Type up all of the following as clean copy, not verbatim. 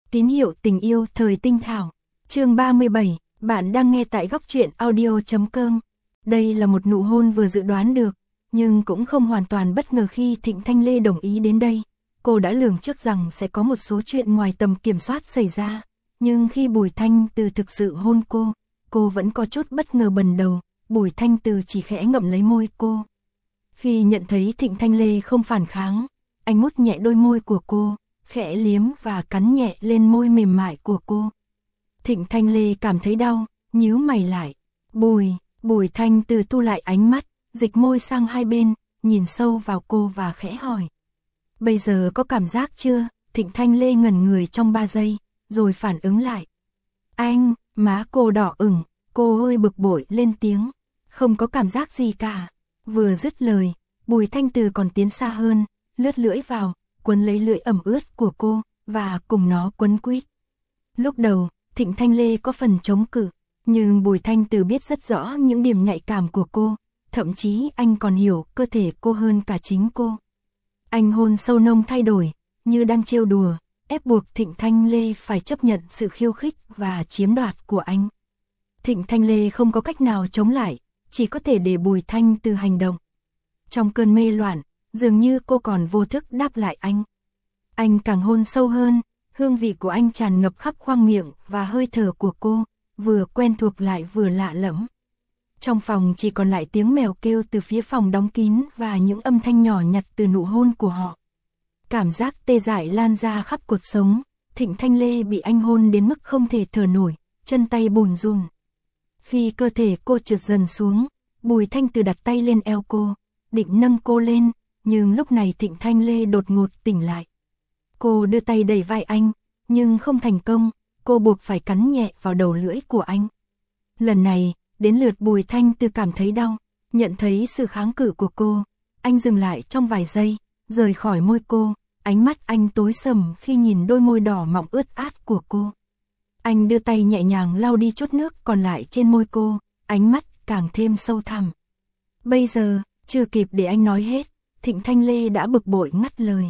Tín hiệu tình yêu thời tinh thảo. Chương 37, bạn đang nghe tại góc truyện audio.com. Đây là một nụ hôn vừa dự đoán được, nhưng cũng không hoàn toàn bất ngờ khi Thịnh Thanh Lê đồng ý đến đây. Cô đã lường trước rằng sẽ có một số chuyện ngoài tầm kiểm soát xảy ra, nhưng khi Bùi Thanh Từ thực sự hôn cô vẫn có chút bất ngờ bần đầu. Bùi Thanh Từ chỉ khẽ ngậm lấy môi cô. Khi nhận thấy Thịnh Thanh Lê không phản kháng, anh mút nhẹ đôi môi của cô, khẽ liếm và cắn nhẹ lên môi mềm mại của cô. Thịnh Thanh Lê cảm thấy đau, nhíu mày lại. Bùi Thanh Từ thu lại ánh mắt, dịch môi sang hai bên, nhìn sâu vào cô và khẽ hỏi. Bây giờ có cảm giác chưa? Thịnh Thanh Lê ngẩn người trong 3 giây, rồi phản ứng lại. Anh, má cô đỏ ửng, cô hơi bực bội lên tiếng. Không có cảm giác gì cả. Vừa dứt lời, Bùi Thanh Từ còn tiến xa hơn, lướt lưỡi vào, quấn lấy lưỡi ẩm ướt của cô, và cùng nó quấn quýt. Lúc đầu, Thịnh Thanh Lê có phần chống cự, nhưng Bùi Thanh Từ biết rất rõ những điểm nhạy cảm của cô, thậm chí anh còn hiểu cơ thể cô hơn cả chính cô. Anh hôn sâu nông thay đổi, như đang trêu đùa, ép buộc Thịnh Thanh Lê phải chấp nhận sự khiêu khích và chiếm đoạt của anh. Thịnh Thanh Lê không có cách nào chống lại, chỉ có thể để Bùi Thanh Từ hành động. Trong cơn mê loạn, dường như cô còn vô thức đáp lại anh. Anh càng hôn sâu hơn, hương vị của anh tràn ngập khắp khoang miệng và hơi thở của cô, vừa quen thuộc lại vừa lạ lẫm. Trong phòng chỉ còn lại tiếng mèo kêu từ phía phòng đóng kín và những âm thanh nhỏ nhặt từ nụ hôn của họ. Cảm giác tê dại lan ra khắp cuộc sống, Thịnh Thanh Lê bị anh hôn đến mức không thể thở nổi, chân tay bùn rùn. Khi cơ thể cô trượt dần xuống, Bùi Thanh Từ đặt tay lên eo cô, định nâng cô lên, nhưng lúc này Thịnh Thanh Lê đột ngột tỉnh lại. Cô đưa tay đẩy vai anh, nhưng không thành công, cô buộc phải cắn nhẹ vào đầu lưỡi của anh. Lần này, đến lượt Bùi Thanh Từ cảm thấy đau, nhận thấy sự kháng cự của cô, anh dừng lại trong vài giây, rời khỏi môi cô, ánh mắt anh tối sầm khi nhìn đôi môi đỏ mọng ướt át của cô. Anh đưa tay nhẹ nhàng lau đi chút nước còn lại trên môi cô, ánh mắt càng thêm sâu thẳm. Bây giờ, chưa kịp để anh nói hết, Thịnh Thanh Lê đã bực bội ngắt lời.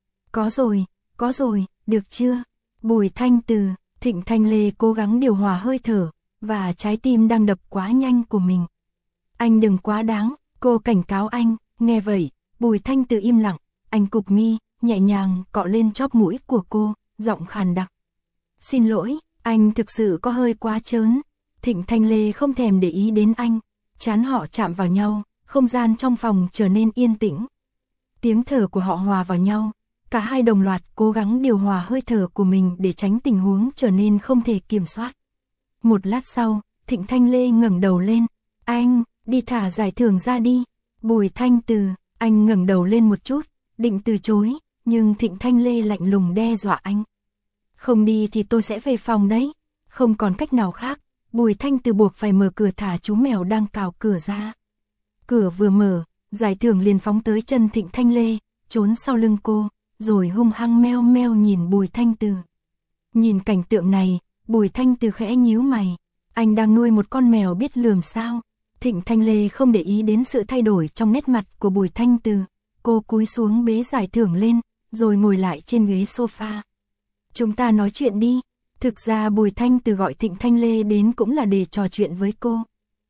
Có rồi, được chưa? Bùi Thanh Từ, Thịnh Thanh Lê cố gắng điều hòa hơi thở, và trái tim đang đập quá nhanh của mình. Anh đừng quá đáng, cô cảnh cáo anh. Nghe vậy, Bùi Thanh Từ im lặng, anh cụp mi, nhẹ nhàng cọ lên chóp mũi của cô, giọng khàn đặc. Xin lỗi, anh thực sự có hơi quá trớn. Thịnh Thanh Lê không thèm để ý đến anh, trán họ chạm vào nhau, không gian trong phòng trở nên yên tĩnh. Tiếng thở của họ hòa vào nhau, cả hai đồng loạt cố gắng điều hòa hơi thở của mình để tránh tình huống trở nên không thể kiểm soát. Một lát sau, Thịnh Thanh Lê ngẩng đầu lên. Anh, đi thả giải thưởng ra đi. Bùi Thanh Từ, anh ngẩng đầu lên một chút, định từ chối, nhưng Thịnh Thanh Lê lạnh lùng đe dọa anh. Không đi thì tôi sẽ về phòng đấy. Không còn cách nào khác, Bùi Thanh Từ buộc phải mở cửa thả chú mèo đang cào cửa ra. Cửa vừa mở, giải thưởng liền phóng tới chân Thịnh Thanh Lê, trốn sau lưng cô, rồi hung hăng meo meo nhìn Bùi Thanh Từ. Nhìn cảnh tượng này, Bùi Thanh Từ khẽ nhíu mày. Anh đang nuôi một con mèo biết lườm sao? Thịnh Thanh Lê không để ý đến sự thay đổi trong nét mặt của Bùi Thanh Từ. Cô cúi xuống bế giải thưởng lên, rồi ngồi lại trên ghế sofa. Chúng ta nói chuyện đi. Thực ra Bùi Thanh Từ gọi Thịnh Thanh Lê đến cũng là để trò chuyện với cô.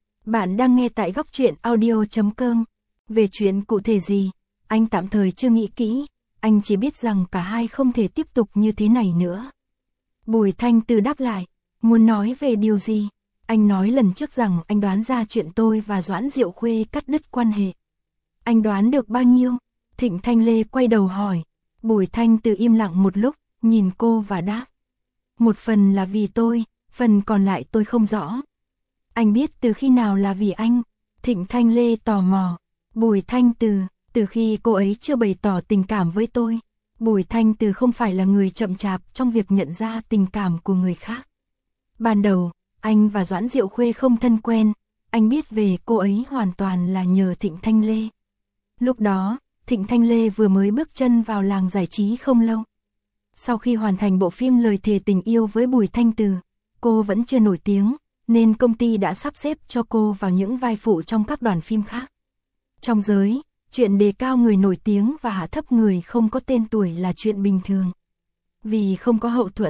Bạn đang nghe tại góc truyện audio.com. Về chuyện cụ thể gì, anh tạm thời chưa nghĩ kỹ. Anh chỉ biết rằng cả hai không thể tiếp tục như thế này nữa. Bùi Thanh Từ đáp lại. Muốn nói về điều gì? Anh nói lần trước rằng anh đoán ra chuyện tôi và Doãn Diệu Khuê cắt đứt quan hệ. Anh đoán được bao nhiêu? Thịnh Thanh Lê quay đầu hỏi. Bùi Thanh Từ im lặng một lúc, nhìn cô và đáp. Một phần là vì tôi, phần còn lại tôi không rõ. Anh biết từ khi nào là vì anh? Thịnh Thanh Lê tò mò. Bùi Thanh từ khi cô ấy chưa bày tỏ tình cảm với tôi. Bùi Thanh Từ không phải là người chậm chạp trong việc nhận ra tình cảm của người khác. Ban đầu, anh và Doãn Diệu Khuê không thân quen, anh biết về cô ấy hoàn toàn là nhờ Thịnh Thanh Lê. Lúc đó, Thịnh Thanh Lê vừa mới bước chân vào làng giải trí không lâu. Sau khi hoàn thành bộ phim Lời thề tình yêu với Bùi Thanh Từ, cô vẫn chưa nổi tiếng, nên công ty đã sắp xếp cho cô vào những vai phụ trong các đoàn phim khác. Trong giới, chuyện đề cao người nổi tiếng và hạ thấp người không có tên tuổi là chuyện bình thường. Vì không có hậu thuẫn,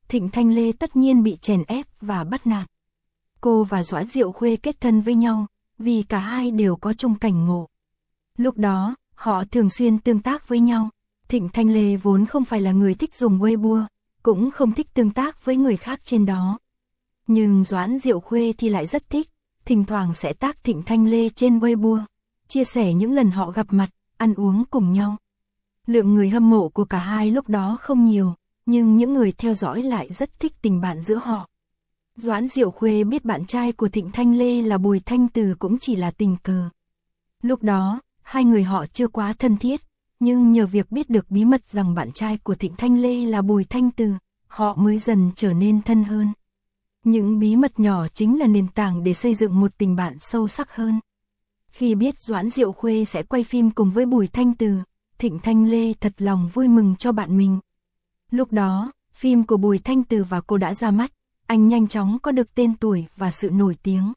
Thịnh Thanh Lê tất nhiên bị chèn ép và bắt nạt. Cô và Doãn Diệu Khuê kết thân với nhau, vì cả hai đều có chung cảnh ngộ. Lúc đó, họ thường xuyên tương tác với nhau. Thịnh Thanh Lê vốn không phải là người thích dùng Weibo, cũng không thích tương tác với người khác trên đó. Nhưng Doãn Diệu Khuê thì lại rất thích, thỉnh thoảng sẽ tag Thịnh Thanh Lê trên Weibo, chia sẻ những lần họ gặp mặt, ăn uống cùng nhau. Lượng người hâm mộ của cả hai lúc đó không nhiều, nhưng những người theo dõi lại rất thích tình bạn giữa họ. Doãn Diệu Khuê biết bạn trai của Thịnh Thanh Lê là Bùi Thanh Từ cũng chỉ là tình cờ. Lúc đó, hai người họ chưa quá thân thiết, nhưng nhờ việc biết được bí mật rằng bạn trai của Thịnh Thanh Lê là Bùi Thanh Từ, họ mới dần trở nên thân hơn. Những bí mật nhỏ chính là nền tảng để xây dựng một tình bạn sâu sắc hơn. Khi biết Doãn Diệu Khuê sẽ quay phim cùng với Bùi Thanh Từ, Thịnh Thanh Lê thật lòng vui mừng cho bạn mình. Lúc đó, phim của Bùi Thanh Từ và cô đã ra mắt, anh nhanh chóng có được tên tuổi và sự nổi tiếng.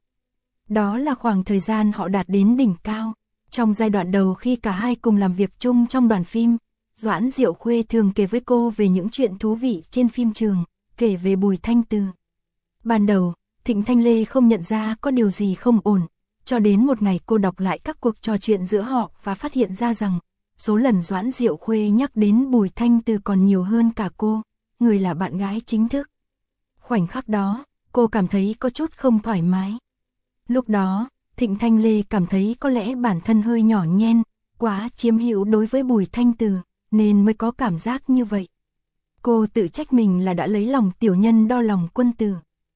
Đó là khoảng thời gian họ đạt đến đỉnh cao. Trong giai đoạn đầu khi cả hai cùng làm việc chung trong đoàn phim, Doãn Diệu Khuê thường kể với cô về những chuyện thú vị trên phim trường, kể về Bùi Thanh Từ. Ban đầu, Thịnh Thanh Lê không nhận ra có điều gì không ổn, cho đến một ngày cô đọc lại các cuộc trò chuyện giữa họ và phát hiện ra rằng, số lần Doãn Diệu Khuê nhắc đến Bùi Thanh Từ còn nhiều hơn cả cô, người là bạn gái chính thức. Khoảnh khắc đó, cô cảm thấy có chút không thoải mái. Lúc đó, Thịnh Thanh Lê cảm thấy có lẽ bản thân hơi nhỏ nhen, quá chiếm hữu đối với Bùi Thanh Từ, nên mới có cảm giác như vậy. Cô tự trách mình là đã lấy lòng tiểu nhân đo lòng quân tử.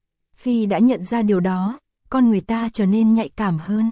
Khi đã nhận ra điều đó, con người ta trở nên nhạy cảm hơn.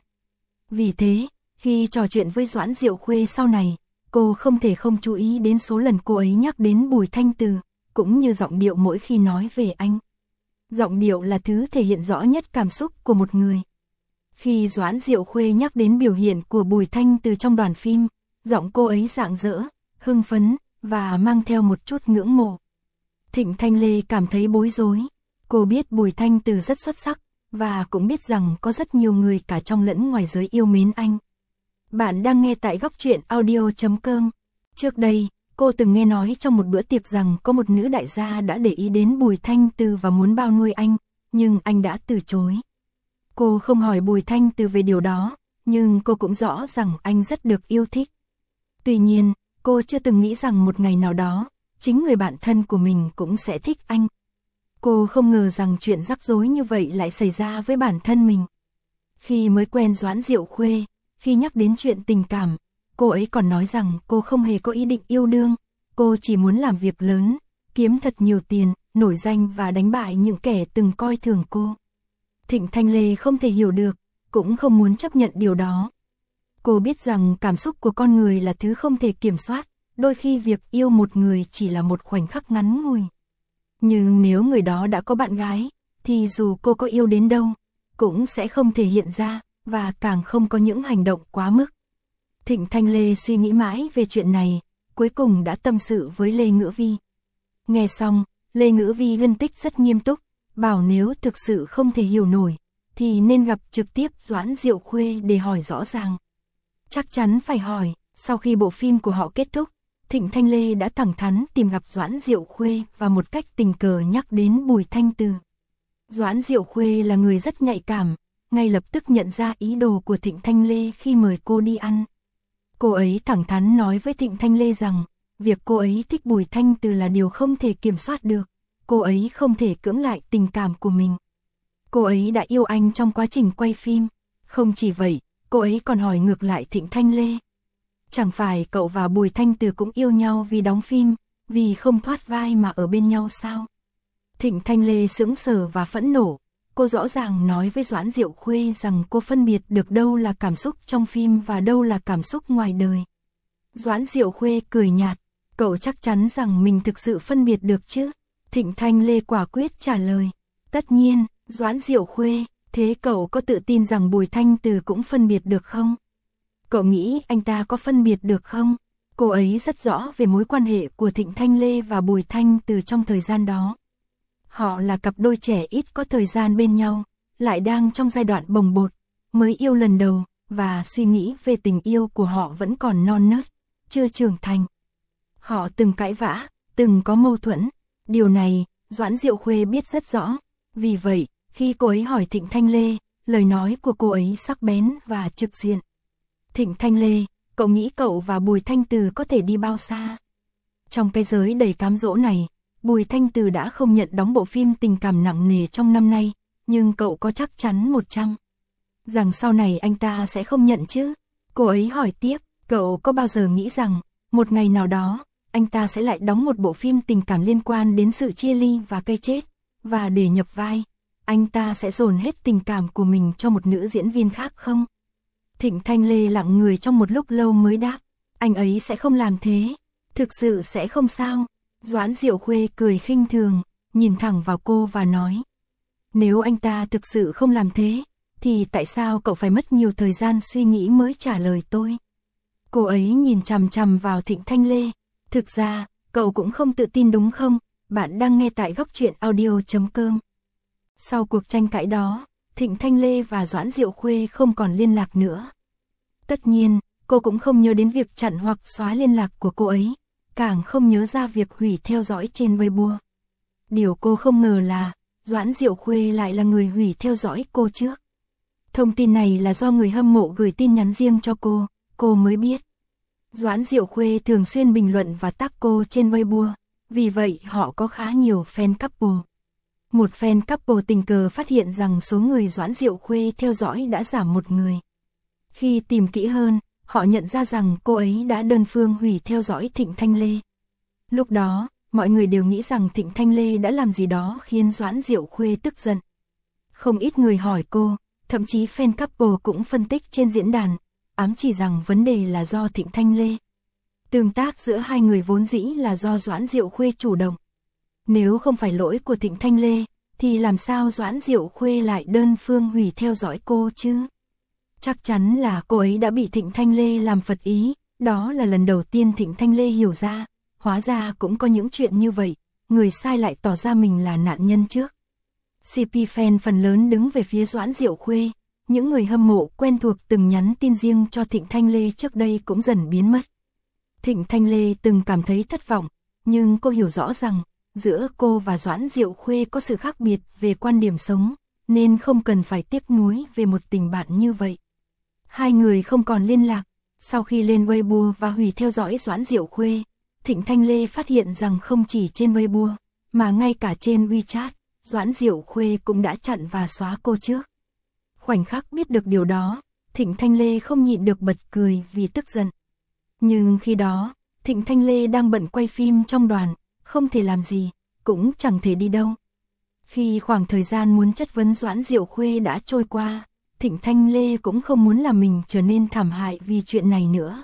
Vì thế, khi trò chuyện với Doãn Diệu Khuê sau này, cô không thể không chú ý đến số lần cô ấy nhắc đến Bùi Thanh Từ, cũng như giọng điệu mỗi khi nói về anh. Giọng điệu là thứ thể hiện rõ nhất cảm xúc của một người. Khi Doãn Diệu Khuê nhắc đến biểu hiện của Bùi Thanh Từ trong đoàn phim, giọng cô ấy rạng rỡ, hưng phấn, và mang theo một chút ngưỡng mộ. Thịnh Thanh Lê cảm thấy bối rối. Cô biết Bùi Thanh Từ rất xuất sắc, và cũng biết rằng có rất nhiều người cả trong lẫn ngoài giới yêu mến anh. Bạn đang nghe tại Góc Truyện Audio.com. Trước đây, cô từng nghe nói trong một bữa tiệc rằng có một nữ đại gia đã để ý đến Bùi Thanh Từ và muốn bao nuôi anh, nhưng anh đã từ chối. Cô không hỏi Bùi Thanh Từ về điều đó, nhưng cô cũng rõ rằng anh rất được yêu thích. Tuy nhiên, cô chưa từng nghĩ rằng một ngày nào đó, chính người bạn thân của mình cũng sẽ thích anh. Cô không ngờ rằng chuyện rắc rối như vậy lại xảy ra với bản thân mình. Khi mới quen Doãn Diệu Khuê, khi nhắc đến chuyện tình cảm, cô ấy còn nói rằng cô không hề có ý định yêu đương, cô chỉ muốn làm việc lớn, kiếm thật nhiều tiền, nổi danh và đánh bại những kẻ từng coi thường cô. Thịnh Thanh Lê không thể hiểu được, cũng không muốn chấp nhận điều đó. Cô biết rằng cảm xúc của con người là thứ không thể kiểm soát, đôi khi việc yêu một người chỉ là một khoảnh khắc ngắn ngủi. Nhưng nếu người đó đã có bạn gái, thì dù cô có yêu đến đâu, cũng sẽ không thể hiện ra, và càng không có những hành động quá mức. Thịnh Thanh Lê suy nghĩ mãi về chuyện này, cuối cùng đã tâm sự với Lê Ngữ Vi. Nghe xong, Lê Ngữ Vi phân tích rất nghiêm túc, bảo nếu thực sự không thể hiểu nổi, thì nên gặp trực tiếp Doãn Diệu Khuê để hỏi rõ ràng. Chắc chắn phải hỏi. Sau khi bộ phim của họ kết thúc, Thịnh Thanh Lê đã thẳng thắn tìm gặp Doãn Diệu Khuê và một cách tình cờ nhắc đến Bùi Thanh Từ. Doãn Diệu Khuê là người rất nhạy cảm, ngay lập tức nhận ra ý đồ của Thịnh Thanh Lê khi mời cô đi ăn. Cô ấy thẳng thắn nói với Thịnh Thanh Lê rằng, việc cô ấy thích Bùi Thanh Từ là điều không thể kiểm soát được, cô ấy không thể cưỡng lại tình cảm của mình. Cô ấy đã yêu anh trong quá trình quay phim, không chỉ vậy, cô ấy còn hỏi ngược lại Thịnh Thanh Lê. Chẳng phải cậu và Bùi Thanh Từ cũng yêu nhau vì đóng phim, vì không thoát vai mà ở bên nhau sao? Thịnh Thanh Lê sững sờ và phẫn nộ, cô rõ ràng nói với Doãn Diệu Khuê rằng cô phân biệt được đâu là cảm xúc trong phim và đâu là cảm xúc ngoài đời. Doãn Diệu Khuê cười nhạt, cậu chắc chắn rằng mình thực sự phân biệt được chứ? Thịnh Thanh Lê quả quyết trả lời, tất nhiên. Doãn Diệu Khuê, thế cậu có tự tin rằng Bùi Thanh Từ cũng phân biệt được không? Cậu nghĩ anh ta có phân biệt được không? Cô ấy rất rõ về mối quan hệ của Thịnh Thanh Lê và Bùi Thanh Từ trong thời gian đó. Họ là cặp đôi trẻ ít có thời gian bên nhau, lại đang trong giai đoạn bồng bột, mới yêu lần đầu, và suy nghĩ về tình yêu của họ vẫn còn non nớt, chưa trưởng thành. Họ từng cãi vã, từng có mâu thuẫn, điều này, Doãn Diệu Khuê biết rất rõ. Vì vậy, khi cô ấy hỏi Thịnh Thanh Lê, lời nói của cô ấy sắc bén và trực diện. Thịnh Thanh Lê, cậu nghĩ cậu và Bùi Thanh Từ có thể đi bao xa? Trong cái giới đầy cám dỗ này, Bùi Thanh Từ đã không nhận đóng bộ phim tình cảm nặng nề trong năm nay, nhưng cậu có chắc chắn 100 rằng sau này anh ta sẽ không nhận chứ? Cô ấy hỏi tiếp, cậu có bao giờ nghĩ rằng, một ngày nào đó, anh ta sẽ lại đóng một bộ phim tình cảm liên quan đến sự chia ly và cái chết, và để nhập vai, anh ta sẽ dồn hết tình cảm của mình cho một nữ diễn viên khác không? Thịnh Thanh Lê lặng người trong một lúc lâu mới đáp, anh ấy sẽ không làm thế, thực sự sẽ không sao. Doãn Diệu Khuê cười khinh thường, nhìn thẳng vào cô và nói, nếu anh ta thực sự không làm thế, thì tại sao cậu phải mất nhiều thời gian suy nghĩ mới trả lời tôi? Cô ấy nhìn chằm chằm vào Thịnh Thanh Lê, thực ra, cậu cũng không tự tin đúng không? Bạn đang nghe tại góc truyện audio.com. Sau cuộc tranh cãi đó, Thịnh Thanh Lê và Doãn Diệu Khuê không còn liên lạc nữa. Tất nhiên, cô cũng không nhớ đến việc chặn hoặc xóa liên lạc của cô ấy, càng không nhớ ra việc hủy theo dõi trên Weibo. Điều cô không ngờ là, Doãn Diệu Khuê lại là người hủy theo dõi cô trước. Thông tin này là do người hâm mộ gửi tin nhắn riêng cho cô mới biết. Doãn Diệu Khuê thường xuyên bình luận và tag cô trên Weibo, vì vậy họ có khá nhiều fan couple. Một fan couple tình cờ phát hiện rằng số người Doãn Diệu Khuê theo dõi đã giảm một người. Khi tìm kỹ hơn, họ nhận ra rằng cô ấy đã đơn phương hủy theo dõi Thịnh Thanh Lê. Lúc đó, mọi người đều nghĩ rằng Thịnh Thanh Lê đã làm gì đó khiến Doãn Diệu Khuê tức giận. Không ít người hỏi cô, thậm chí fan couple cũng phân tích trên diễn đàn, ám chỉ rằng vấn đề là do Thịnh Thanh Lê. Tương tác giữa hai người vốn dĩ là do Doãn Diệu Khuê chủ động. Nếu không phải lỗi của Thịnh Thanh Lê, thì làm sao Doãn Diệu Khuê lại đơn phương hủy theo dõi cô chứ? Chắc chắn là cô ấy đã bị Thịnh Thanh Lê làm phật ý, đó là lần đầu tiên Thịnh Thanh Lê hiểu ra, hóa ra cũng có những chuyện như vậy, người sai lại tỏ ra mình là nạn nhân trước. CP fan phần lớn đứng về phía Doãn Diệu Khuê, những người hâm mộ quen thuộc từng nhắn tin riêng cho Thịnh Thanh Lê trước đây cũng dần biến mất. Thịnh Thanh Lê từng cảm thấy thất vọng, nhưng cô hiểu rõ rằng, giữa cô và Doãn Diệu Khuê có sự khác biệt về quan điểm sống, nên không cần phải tiếc nuối về một tình bạn như vậy. Hai người không còn liên lạc, sau khi lên Weibo và hủy theo dõi Doãn Diệu Khuê, Thịnh Thanh Lê phát hiện rằng không chỉ trên Weibo, mà ngay cả trên WeChat, Doãn Diệu Khuê cũng đã chặn và xóa cô trước. Khoảnh khắc biết được điều đó, Thịnh Thanh Lê không nhịn được bật cười vì tức giận. Nhưng khi đó, Thịnh Thanh Lê đang bận quay phim trong đoàn, không thể làm gì, cũng chẳng thể đi đâu. Khi khoảng thời gian muốn chất vấn Doãn Diệu Khuê đã trôi qua, Thịnh Thanh Lê cũng không muốn làm mình trở nên thảm hại vì chuyện này nữa.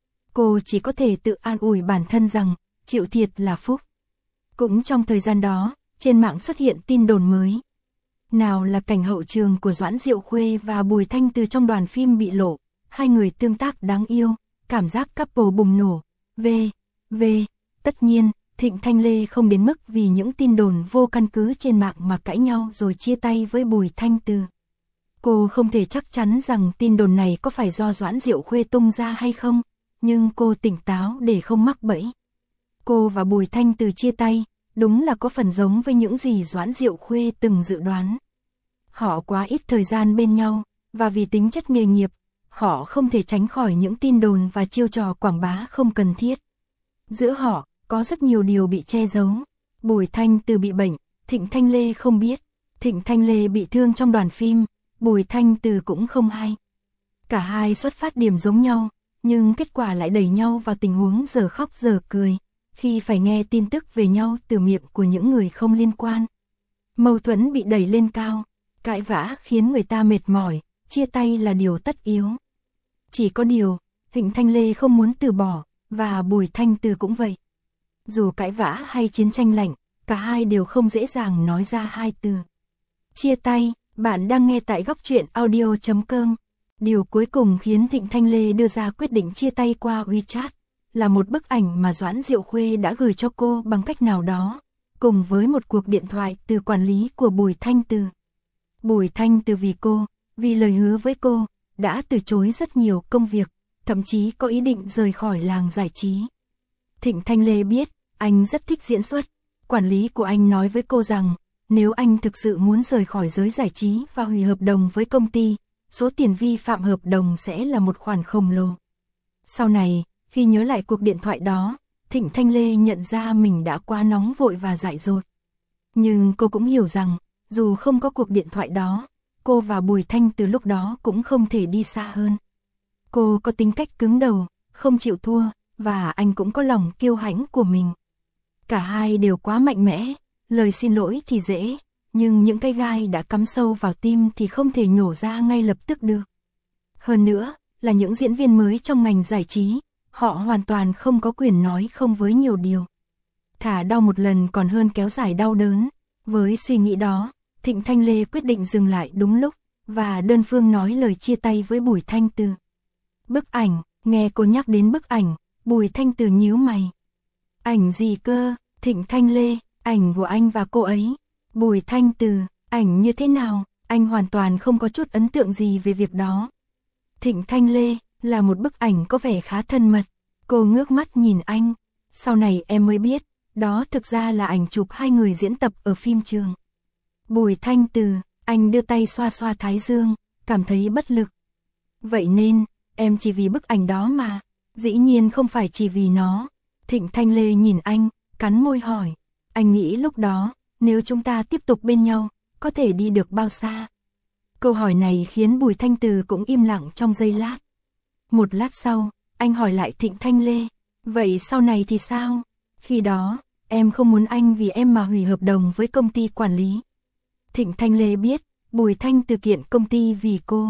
Cô chỉ có thể tự an ủi bản thân rằng, chịu thiệt là phúc. Cũng trong thời gian đó, trên mạng xuất hiện tin đồn mới. Nào là cảnh hậu trường của Doãn Diệu Khuê và Bùi Thanh Từ trong đoàn phim bị lộ, hai người tương tác đáng yêu, cảm giác couple bùng nổ, Tất nhiên, Thịnh Thanh Lê không đến mức vì những tin đồn vô căn cứ trên mạng mà cãi nhau rồi chia tay với Bùi Thanh Từ. Cô không thể chắc chắn rằng tin đồn này có phải do Doãn Diệu Khuê tung ra hay không, nhưng cô tỉnh táo để không mắc bẫy. Cô và Bùi Thanh Từ chia tay, đúng là có phần giống với những gì Doãn Diệu Khuê từng dự đoán. Họ quá ít thời gian bên nhau, và vì tính chất nghề nghiệp, họ không thể tránh khỏi những tin đồn và chiêu trò quảng bá không cần thiết. Giữa họ, có rất nhiều điều bị che giấu. Bùi Thanh Từ bị bệnh, Thịnh Thanh Lê không biết. Thịnh Thanh Lê bị thương trong đoàn phim, Bùi Thanh Từ cũng không hay. Cả hai xuất phát điểm giống nhau, nhưng kết quả lại đẩy nhau vào tình huống giờ khóc giờ cười, khi phải nghe tin tức về nhau từ miệng của những người không liên quan. Mâu thuẫn bị đẩy lên cao, cãi vã khiến người ta mệt mỏi, chia tay là điều tất yếu. Chỉ có điều, Thịnh Thanh Lê không muốn từ bỏ, và Bùi Thanh Từ cũng vậy. Dù cãi vã hay chiến tranh lạnh, cả hai đều không dễ dàng nói ra hai từ chia tay. Bạn đang nghe tại góc truyện audio.com. Điều cuối cùng khiến Thịnh Thanh Lê đưa ra quyết định chia tay qua WeChat là một bức ảnh mà Doãn Diệu Khuê đã gửi cho cô bằng cách nào đó, cùng với một cuộc điện thoại từ quản lý của Bùi Thanh Từ. Bùi Thanh Từ vì lời hứa với cô, đã từ chối rất nhiều công việc, thậm chí có ý định rời khỏi làng giải trí. Thịnh Thanh Lê biết, anh rất thích diễn xuất, Quản lý của anh nói với cô rằng, nếu anh thực sự muốn rời khỏi giới giải trí và hủy hợp đồng với công ty, số tiền vi phạm hợp đồng sẽ là một khoản khổng lồ. Sau này, khi nhớ lại cuộc điện thoại đó, Thịnh Thanh Lê nhận ra mình đã quá nóng vội và dại dột. Nhưng cô cũng hiểu rằng, dù không có cuộc điện thoại đó, cô và Bùi Thanh từ lúc đó cũng không thể đi xa hơn. Cô có tính cách cứng đầu, không chịu thua, và anh cũng có lòng kiêu hãnh của mình. Cả hai đều quá mạnh mẽ, lời xin lỗi thì dễ, nhưng những cái gai đã cắm sâu vào tim thì không thể nhổ ra ngay lập tức được. Hơn nữa, là những diễn viên mới trong ngành giải trí, họ hoàn toàn không có quyền nói không với nhiều điều. Thả đau một lần còn hơn kéo dài đau đớn. Với suy nghĩ đó, Thịnh Thanh Lê quyết định dừng lại đúng lúc, và đơn phương nói lời chia tay với Bùi Thanh Từ. Bức ảnh, nghe cô nhắc đến bức ảnh, Bùi Thanh Từ nhíu mày. Ảnh gì cơ? Thịnh Thanh Lê, ảnh của anh và cô ấy. Bùi Thanh Từ, ảnh như thế nào? Anh hoàn toàn không có chút ấn tượng gì về việc đó. Thịnh Thanh Lê, là một bức ảnh có vẻ khá thân mật. Cô ngước mắt nhìn anh. Sau này em mới biết, đó thực ra là ảnh chụp hai người diễn tập ở phim trường. Bùi Thanh Từ, anh đưa tay xoa xoa thái dương, cảm thấy bất lực. Vậy nên, em chỉ vì bức ảnh đó mà. Dĩ nhiên không phải chỉ vì nó. Thịnh Thanh Lê nhìn anh, cắn môi hỏi. Anh nghĩ lúc đó, nếu chúng ta tiếp tục bên nhau, có thể đi được bao xa? Câu hỏi này khiến Bùi Thanh Từ cũng im lặng trong giây lát. Một lát sau, anh hỏi lại Thịnh Thanh Lê. Vậy sau này thì sao? Khi đó, em không muốn anh vì em mà hủy hợp đồng với công ty quản lý. Thịnh Thanh Lê biết, Bùi Thanh Từ kiện công ty vì cô.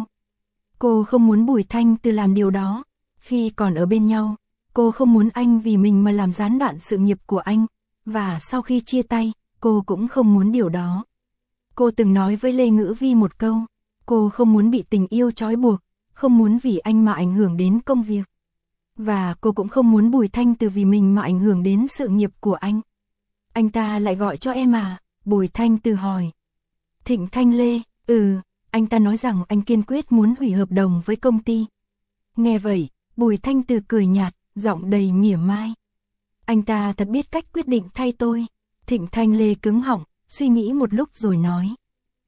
Cô không muốn Bùi Thanh Từ làm điều đó. Khi còn ở bên nhau, cô không muốn anh vì mình mà làm gián đoạn sự nghiệp của anh. Và sau khi chia tay, cô cũng không muốn điều đó. Cô từng nói với Lê Ngữ Vi một câu, cô không muốn bị tình yêu trói buộc, không muốn vì anh mà ảnh hưởng đến công việc. Và cô cũng không muốn Bùi Thanh Từ vì mình mà ảnh hưởng đến sự nghiệp của anh. Anh ta lại gọi cho em à? Bùi Thanh Từ hỏi. Thịnh Thanh Lê, anh ta nói rằng anh kiên quyết muốn hủy hợp đồng với công ty. Nghe vậy, Bùi Thanh Từ cười nhạt, giọng đầy mỉa mai. Anh ta thật biết cách quyết định thay tôi. Thịnh Thanh Lê cứng họng, suy nghĩ một lúc rồi nói.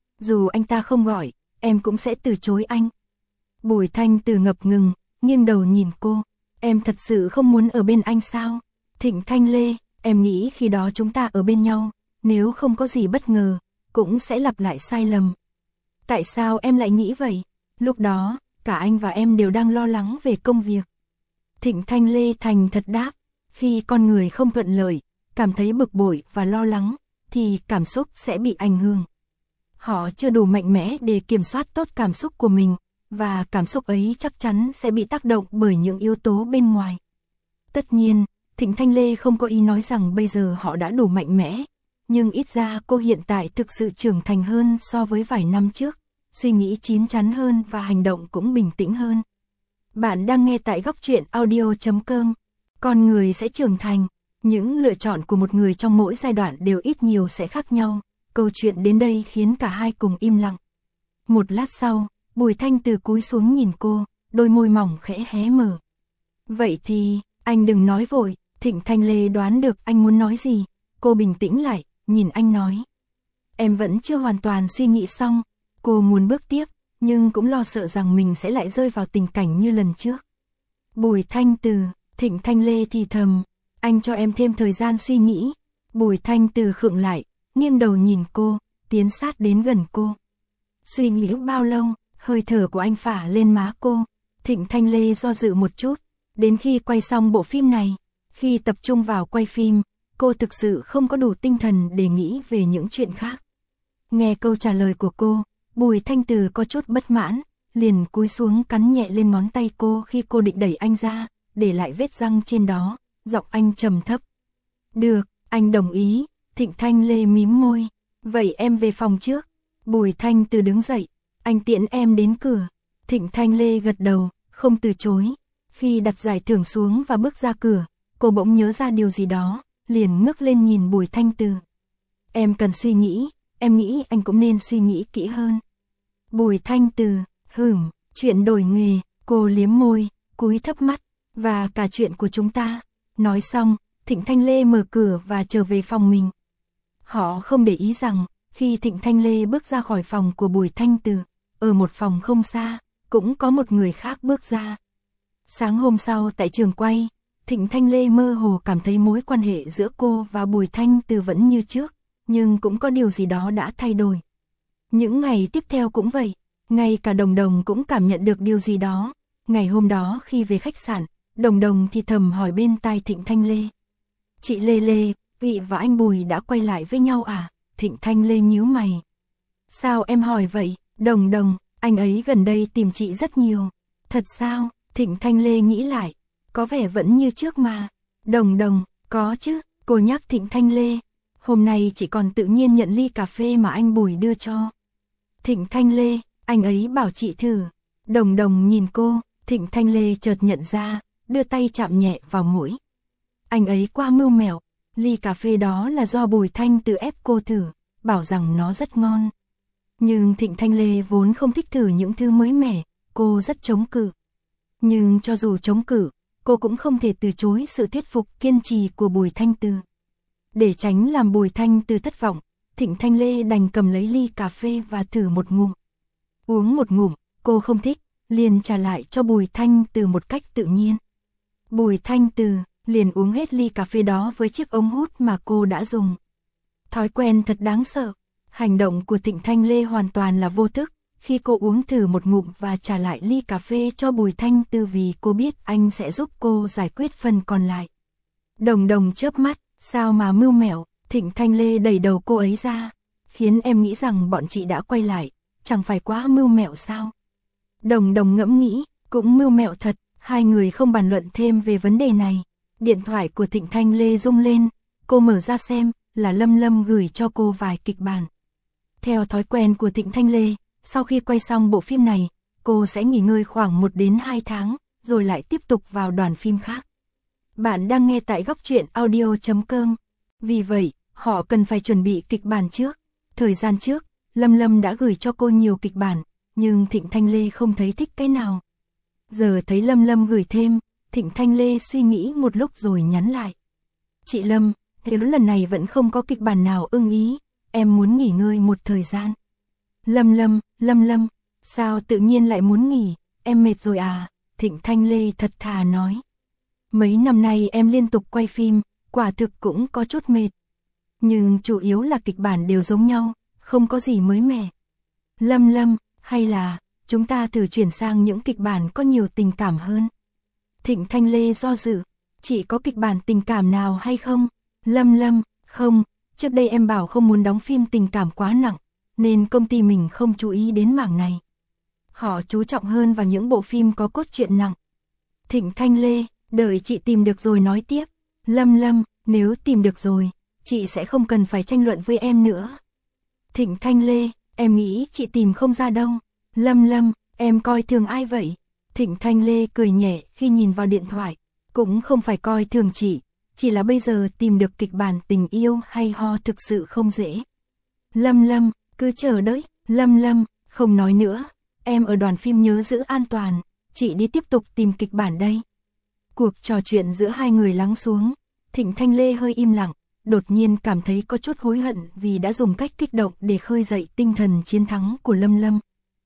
Dù anh ta không gọi, em cũng sẽ từ chối anh. Bùi Thanh Từ ngập ngừng, nghiêng đầu nhìn cô. Em thật sự không muốn ở bên anh sao? Thịnh Thanh Lê, em nghĩ khi đó chúng ta ở bên nhau, nếu không có gì bất ngờ, cũng sẽ lặp lại sai lầm. Tại sao em lại nghĩ vậy? Lúc đó, cả anh và em đều đang lo lắng về công việc. Thịnh Thanh Lê thành thật đáp, khi con người không thuận lợi, cảm thấy bực bội và lo lắng, thì cảm xúc sẽ bị ảnh hưởng. Họ chưa đủ mạnh mẽ để kiểm soát tốt cảm xúc của mình, và cảm xúc ấy chắc chắn sẽ bị tác động bởi những yếu tố bên ngoài. Tất nhiên, Thịnh Thanh Lê không có ý nói rằng bây giờ họ đã đủ mạnh mẽ, nhưng ít ra cô hiện tại thực sự trưởng thành hơn so với vài năm trước, suy nghĩ chín chắn hơn và hành động cũng bình tĩnh hơn. Bạn đang nghe tại Góc Truyện Audio.com. Con người sẽ trưởng thành, những lựa chọn của một người trong mỗi giai đoạn đều ít nhiều sẽ khác nhau. Câu chuyện đến đây khiến cả hai cùng im lặng. Một lát sau, Bùi Thanh Từ cúi xuống nhìn cô, đôi môi mỏng khẽ hé mở. Vậy thì, anh đừng nói vội. Thịnh Thanh Lê đoán được anh muốn nói gì. Cô bình tĩnh lại, nhìn anh nói. Em vẫn chưa hoàn toàn suy nghĩ xong. Cô muốn bước tiếp, nhưng cũng lo sợ rằng mình sẽ lại rơi vào tình cảnh như lần trước. Bùi Thanh Từ, Thịnh Thanh Lê thì thầm. Anh cho em thêm thời gian suy nghĩ. Bùi Thanh Từ khựng lại, nghiêng đầu nhìn cô, tiến sát đến gần cô. Suy nghĩ bao lâu, hơi thở của anh phả lên má cô. Thịnh Thanh Lê do dự một chút, đến khi quay xong bộ phim này. Khi tập trung vào quay phim, cô thực sự không có đủ tinh thần để nghĩ về những chuyện khác. Nghe câu trả lời của cô, Bùi Thanh Từ có chút bất mãn, liền cúi xuống cắn nhẹ lên ngón tay cô khi cô định đẩy anh ra, để lại vết răng trên đó, giọng anh trầm thấp. Được, anh đồng ý. Thịnh Thanh Lê mím môi. Vậy em về phòng trước. Bùi Thanh Từ đứng dậy. Anh tiễn em đến cửa. Thịnh Thanh Lê gật đầu, không từ chối. Khi đặt giải thưởng xuống và bước ra cửa, cô bỗng nhớ ra điều gì đó, liền ngước lên nhìn Bùi Thanh Từ. Em cần suy nghĩ, em nghĩ anh cũng nên suy nghĩ kỹ hơn. Bùi Thanh Từ, chuyện đổi nghề, cô liếm môi, cúi thấp mắt, và cả chuyện của chúng ta. Nói xong, Thịnh Thanh Lê mở cửa và trở về phòng mình. Họ không để ý rằng, khi Thịnh Thanh Lê bước ra khỏi phòng của Bùi Thanh Từ, ở một phòng không xa, cũng có một người khác bước ra. Sáng hôm sau tại trường quay, Thịnh Thanh Lê mơ hồ cảm thấy mối quan hệ giữa cô và Bùi Thanh Từ vẫn như trước, nhưng cũng có điều gì đó đã thay đổi. Những ngày tiếp theo cũng vậy, ngay cả Đồng Đồng cũng cảm nhận được điều gì đó. Ngày hôm đó khi về khách sạn, Đồng Đồng thì thầm hỏi bên tai Thịnh Thanh Lê. Chị Lê Lê, Vị và anh Bùi đã quay lại với nhau à? Thịnh Thanh Lê nhíu mày. Sao em hỏi vậy? Đồng Đồng, anh ấy gần đây tìm chị rất nhiều. Thật sao? Thịnh Thanh Lê nghĩ lại. Có vẻ vẫn như trước mà. Đồng Đồng, có chứ, cô nhắc Thịnh Thanh Lê. Hôm nay chị còn tự nhiên nhận ly cà phê mà anh Bùi đưa cho. Thịnh Thanh Lê, anh ấy bảo chị thử. Đồng Đồng nhìn cô, Thịnh Thanh Lê chợt nhận ra, đưa tay chạm nhẹ vào mũi. Anh ấy quá mưu mẹo, ly cà phê đó là do Bùi Thanh Từ ép cô thử, bảo rằng nó rất ngon. Nhưng Thịnh Thanh Lê vốn không thích thử những thứ mới mẻ, cô rất chống cự. Nhưng cho dù chống cự, cô cũng không thể từ chối sự thuyết phục kiên trì của Bùi Thanh Từ. Để tránh làm Bùi Thanh Từ thất vọng, Thịnh Thanh Lê đành cầm lấy ly cà phê và thử một ngụm. Uống một ngụm, cô không thích, liền trả lại cho Bùi Thanh Từ một cách tự nhiên. Bùi Thanh Từ liền uống hết ly cà phê đó với chiếc ống hút mà cô đã dùng. Thói quen thật đáng sợ. Hành động của Thịnh Thanh Lê hoàn toàn là vô thức, khi cô uống thử một ngụm và trả lại ly cà phê cho Bùi Thanh Từ vì cô biết anh sẽ giúp cô giải quyết phần còn lại. Đồng Đồng chớp mắt, sao mà mưu mẹo, Thịnh Thanh Lê đẩy đầu cô ấy ra, khiến em nghĩ rằng bọn chị đã quay lại, chẳng phải quá mưu mẹo sao? Đồng Đồng ngẫm nghĩ, cũng mưu mẹo thật, hai người không bàn luận thêm về vấn đề này. Điện thoại của Thịnh Thanh Lê rung lên, cô mở ra xem, là Lâm Lâm gửi cho cô vài kịch bản. Theo thói quen của Thịnh Thanh Lê, sau khi quay xong bộ phim này, cô sẽ nghỉ ngơi khoảng 1 đến 2 tháng, rồi lại tiếp tục vào đoàn phim khác. Bạn đang nghe tại góc truyện audio.com. Vì vậy, họ cần phải chuẩn bị kịch bản trước. Thời gian trước, Lâm Lâm đã gửi cho cô nhiều kịch bản, nhưng Thịnh Thanh Lê không thấy thích cái nào. Giờ thấy Lâm Lâm gửi thêm, Thịnh Thanh Lê suy nghĩ một lúc rồi nhắn lại. Chị Lâm, nếu lần này vẫn không có kịch bản nào ưng ý, em muốn nghỉ ngơi một thời gian. Lâm Lâm, sao tự nhiên lại muốn nghỉ, em mệt rồi à? Thịnh Thanh Lê thật thà nói. Mấy năm nay em liên tục quay phim, quả thực cũng có chút mệt. Nhưng chủ yếu là kịch bản đều giống nhau, không có gì mới mẻ. Lâm, hay là chúng ta thử chuyển sang những kịch bản có nhiều tình cảm hơn. Thịnh Thanh Lê do dự, chị có kịch bản tình cảm nào hay không? Lâm, không, trước đây em bảo không muốn đóng phim tình cảm quá nặng, nên công ty mình không chú ý đến mảng này. Họ chú trọng hơn vào những bộ phim có cốt truyện nặng. Thịnh Thanh Lê, đợi chị tìm được rồi nói tiếp. Lâm, nếu tìm được rồi, chị sẽ không cần phải tranh luận với em nữa. Thịnh Thanh Lê, em nghĩ chị tìm không ra đâu. Lâm, em coi thường ai vậy? Thịnh Thanh Lê cười nhẹ khi nhìn vào điện thoại, cũng không phải coi thường chị, chỉ là bây giờ tìm được kịch bản tình yêu hay ho thực sự không dễ. Lâm, cứ chờ đợi. Lâm, không nói nữa, em ở đoàn phim nhớ giữ an toàn, chị đi tiếp tục tìm kịch bản đây. Cuộc trò chuyện giữa hai người lắng xuống, Thịnh Thanh Lê hơi im lặng, đột nhiên cảm thấy có chút hối hận vì đã dùng cách kích động để khơi dậy tinh thần chiến thắng của Lâm.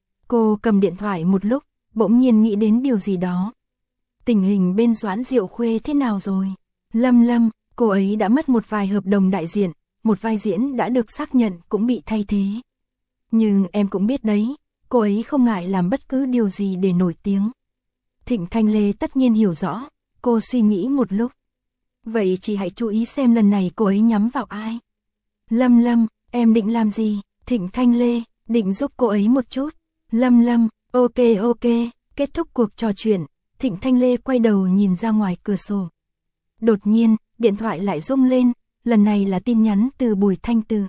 Cô cầm điện thoại một lúc, bỗng nhiên nghĩ đến điều gì đó. Tình hình bên Doãn Diệu Khuê thế nào rồi? Lâm, cô ấy đã mất một vài hợp đồng đại diện, một vai diễn đã được xác nhận cũng bị thay thế. Nhưng em cũng biết đấy, cô ấy không ngại làm bất cứ điều gì để nổi tiếng. Thịnh Thanh Lê tất nhiên hiểu rõ, cô suy nghĩ một lúc. Vậy chị hãy chú ý xem lần này cô ấy nhắm vào ai. Lâm, em định làm gì? Thịnh Thanh Lê, định giúp cô ấy một chút. Lâm, ok, kết thúc cuộc trò chuyện, Thịnh Thanh Lê quay đầu nhìn ra ngoài cửa sổ. Đột nhiên, điện thoại lại rung lên, lần này là tin nhắn từ Bùi Thanh Từ.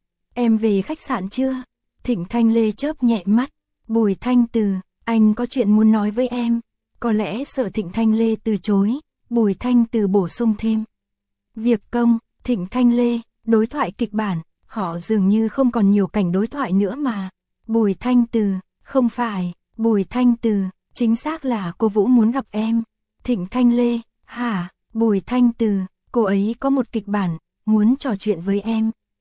Em về khách sạn chưa? Thịnh Thanh Lê chớp nhẹ mắt. Bùi Thanh Từ, anh có chuyện muốn nói với em. Có lẽ sợ Thịnh Thanh Lê từ chối, Bùi Thanh Từ bổ sung thêm. Việc công, Thịnh Thanh Lê, đối thoại kịch bản, họ dường như không còn nhiều cảnh đối thoại nữa mà. Bùi Thanh Từ, không phải, Bùi Thanh Từ, chính xác là cô Vũ muốn gặp em. Thịnh Thanh Lê, hả? Bùi Thanh Từ, cô ấy có một kịch bản, muốn trò chuyện với em.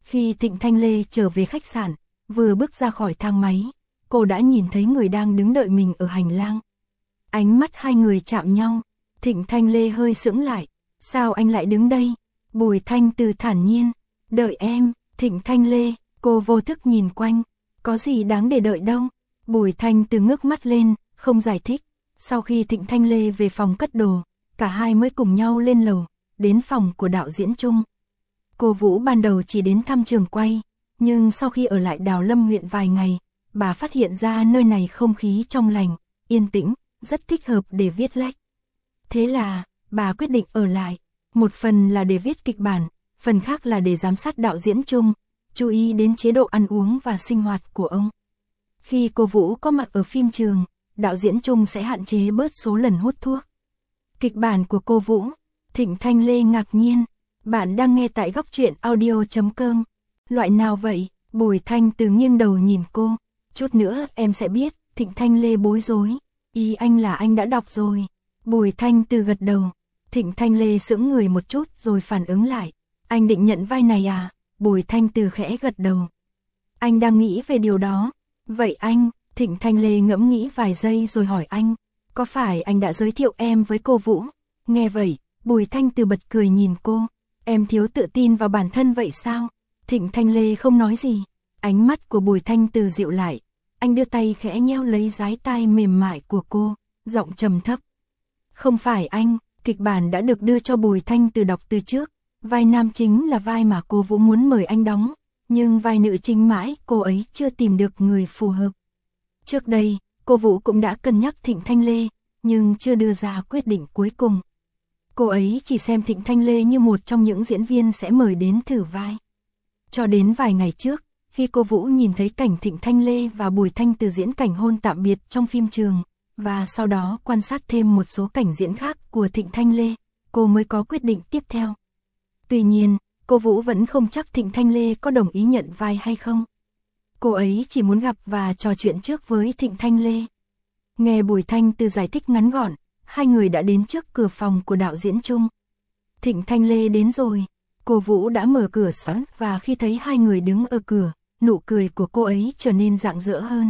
Khi Thịnh Thanh Lê trở về khách sạn, vừa bước ra khỏi thang máy, cô đã nhìn thấy người đang đứng đợi mình ở hành lang. Ánh mắt hai người chạm nhau, Thịnh Thanh Lê hơi sững lại, sao anh lại đứng đây? Bùi Thanh Từ thản nhiên, đợi em. Thịnh Thanh Lê, cô vô thức nhìn quanh, có gì đáng để đợi đâu. Bùi Thanh Từ ngước mắt lên, không giải thích. Sau khi Thịnh Thanh Lê về phòng cất đồ, cả hai mới cùng nhau lên lầu, đến phòng của đạo diễn Trung. Cô Vũ ban đầu chỉ đến thăm trường quay, nhưng sau khi ở lại Đào Lâm huyện vài ngày, bà phát hiện ra nơi này không khí trong lành, yên tĩnh, rất thích hợp để viết lách. Thế là, bà quyết định ở lại, một phần là để viết kịch bản, phần khác là để giám sát đạo diễn Trung, chú ý đến chế độ ăn uống và sinh hoạt của ông. Khi cô Vũ có mặt ở phim trường, đạo diễn Trung sẽ hạn chế bớt số lần hút thuốc. Kịch bản của cô Vũ. Thịnh Thanh Lê ngạc nhiên, bạn đang nghe tại góc truyện audio.com. Loại nào vậy? Bùi Thanh Từ nghiêng đầu nhìn cô, chút nữa em sẽ biết. Thịnh Thanh Lê bối rối, ý anh là anh đã đọc rồi. Bùi Thanh Từ gật đầu. Thịnh Thanh Lê sững người một chút rồi phản ứng lại, anh định nhận vai này à? Bùi Thanh Từ khẽ gật đầu. Anh đang nghĩ về điều đó. Vậy anh? Thịnh Thanh Lê ngẫm nghĩ vài giây rồi hỏi anh, có phải anh đã giới thiệu em với cô Vũ? Nghe vậy, Bùi Thanh Từ bật cười nhìn cô, em thiếu tự tin vào bản thân vậy sao? Thịnh Thanh Lê không nói gì, ánh mắt của Bùi Thanh Từ dịu lại, anh đưa tay khẽ nheo lấy dái tai mềm mại của cô, giọng trầm thấp. Không phải anh, kịch bản đã được đưa cho Bùi Thanh Từ đọc từ trước, vai nam chính là vai mà cô Vũ muốn mời anh đóng, nhưng vai nữ chính mãi cô ấy chưa tìm được người phù hợp. Trước đây, cô Vũ cũng đã cân nhắc Thịnh Thanh Lê, nhưng chưa đưa ra quyết định cuối cùng. Cô ấy chỉ xem Thịnh Thanh Lê như một trong những diễn viên sẽ mời đến thử vai. Cho đến vài ngày trước, khi cô Vũ nhìn thấy cảnh Thịnh Thanh Lê và Bùi Thanh Từ diễn cảnh hôn tạm biệt trong phim trường, và sau đó quan sát thêm một số cảnh diễn khác của Thịnh Thanh Lê, cô mới có quyết định tiếp theo. Tuy nhiên, cô Vũ vẫn không chắc Thịnh Thanh Lê có đồng ý nhận vai hay không. Cô ấy chỉ muốn gặp và trò chuyện trước với Thịnh Thanh Lê. Nghe Bùi Thanh Từ giải thích ngắn gọn, hai người đã đến trước cửa phòng của đạo diễn Trung. Thịnh Thanh Lê đến rồi, cô Vũ đã mở cửa sẵn và khi thấy hai người đứng ở cửa, nụ cười của cô ấy trở nên rạng rỡ hơn.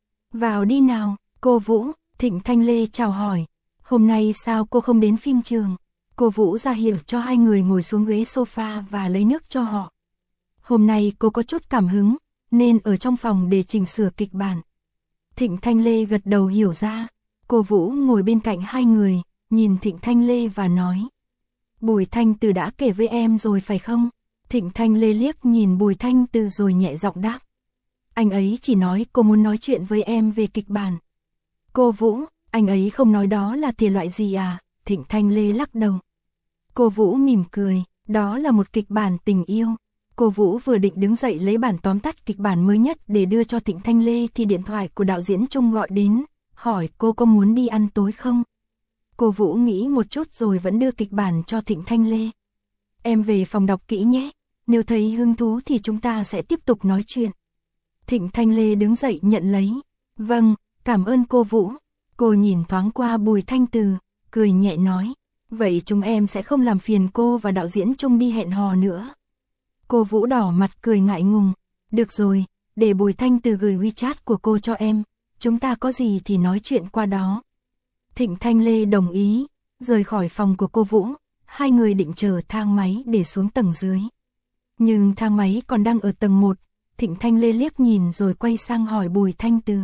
Vào đi nào, cô Vũ. Thịnh Thanh Lê chào hỏi, hôm nay sao cô không đến phim trường? Cô Vũ ra hiệu cho hai người ngồi xuống ghế sofa và lấy nước cho họ. Hôm nay cô có chút cảm hứng, nên ở trong phòng để chỉnh sửa kịch bản. Thịnh Thanh Lê gật đầu hiểu ra, cô Vũ ngồi bên cạnh hai người, nhìn Thịnh Thanh Lê và nói. Bùi Thanh Từ đã kể với em rồi phải không? Thịnh Thanh Lê liếc nhìn Bùi Thanh Từ rồi nhẹ giọng đáp. Anh ấy chỉ nói cô muốn nói chuyện với em về kịch bản. Cô Vũ, anh ấy không nói đó là thể loại gì à? Thịnh Thanh Lê lắc đầu. Cô Vũ mỉm cười, đó là một kịch bản tình yêu. Cô Vũ vừa định đứng dậy lấy bản tóm tắt kịch bản mới nhất để đưa cho Thịnh Thanh Lê thì điện thoại của đạo diễn Trung gọi đến, hỏi cô có muốn đi ăn tối không? Cô Vũ nghĩ một chút rồi vẫn đưa kịch bản cho Thịnh Thanh Lê. Em về phòng đọc kỹ nhé, nếu thấy hứng thú thì chúng ta sẽ tiếp tục nói chuyện. Thịnh Thanh Lê đứng dậy nhận lấy. Vâng, cảm ơn cô Vũ. Cô nhìn thoáng qua Bùi Thanh Từ, cười nhẹ nói. Vậy chúng em sẽ không làm phiền cô và đạo diễn Trung đi hẹn hò nữa. Cô Vũ đỏ mặt cười ngại ngùng. Được rồi, để Bùi Thanh Từ gửi WeChat của cô cho em. Chúng ta có gì thì nói chuyện qua đó. Thịnh Thanh Lê đồng ý, rời khỏi phòng của cô Vũ. Hai người định chờ thang máy để xuống tầng dưới. Nhưng thang máy còn đang ở tầng 1. Thịnh Thanh Lê liếc nhìn rồi quay sang hỏi Bùi Thanh Từ.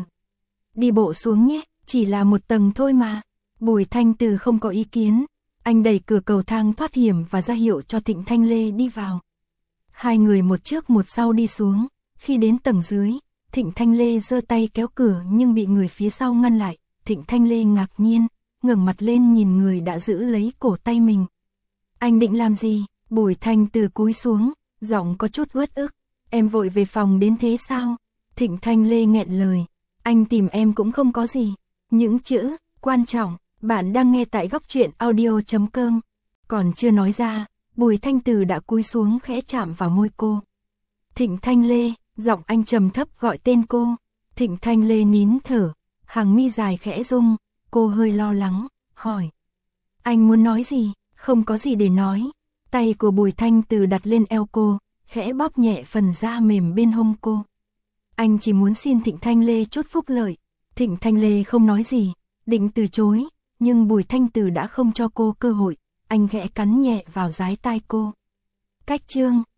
Đi bộ xuống nhé, chỉ là một tầng thôi mà. Bùi Thanh Từ không có ý kiến. Anh đẩy cửa cầu thang thoát hiểm và ra hiệu cho Thịnh Thanh Lê đi vào. Hai người một trước một sau đi xuống. Khi đến tầng dưới, Thịnh Thanh Lê giơ tay kéo cửa nhưng bị người phía sau ngăn lại. Thịnh Thanh Lê ngạc nhiên, ngẩng mặt lên nhìn người đã giữ lấy cổ tay mình. Anh định làm gì? Bùi Thanh Từ cúi xuống, giọng có chút uất ức. Em vội về phòng đến thế sao? Thịnh Thanh Lê nghẹn lời. Anh tìm em cũng không có gì. Những chữ quan trọng, bạn đang nghe tại góc truyện audio.com. Còn chưa nói ra, Bùi Thanh Từ đã cúi xuống khẽ chạm vào môi cô. Thịnh Thanh Lê, giọng anh trầm thấp gọi tên cô. Thịnh Thanh Lê nín thở, hàng mi dài khẽ rung, cô hơi lo lắng, hỏi. Anh muốn nói gì? Không có gì để nói. Tay của Bùi Thanh Từ đặt lên eo cô, khẽ bóp nhẹ phần da mềm bên hông cô. Anh chỉ muốn xin Thịnh Thanh Lê chút phúc lợi. Thịnh Thanh Lê không nói gì, định từ chối, nhưng Bùi Thanh Từ đã không cho cô cơ hội, anh khẽ cắn nhẹ vào dái tai cô. Cách chương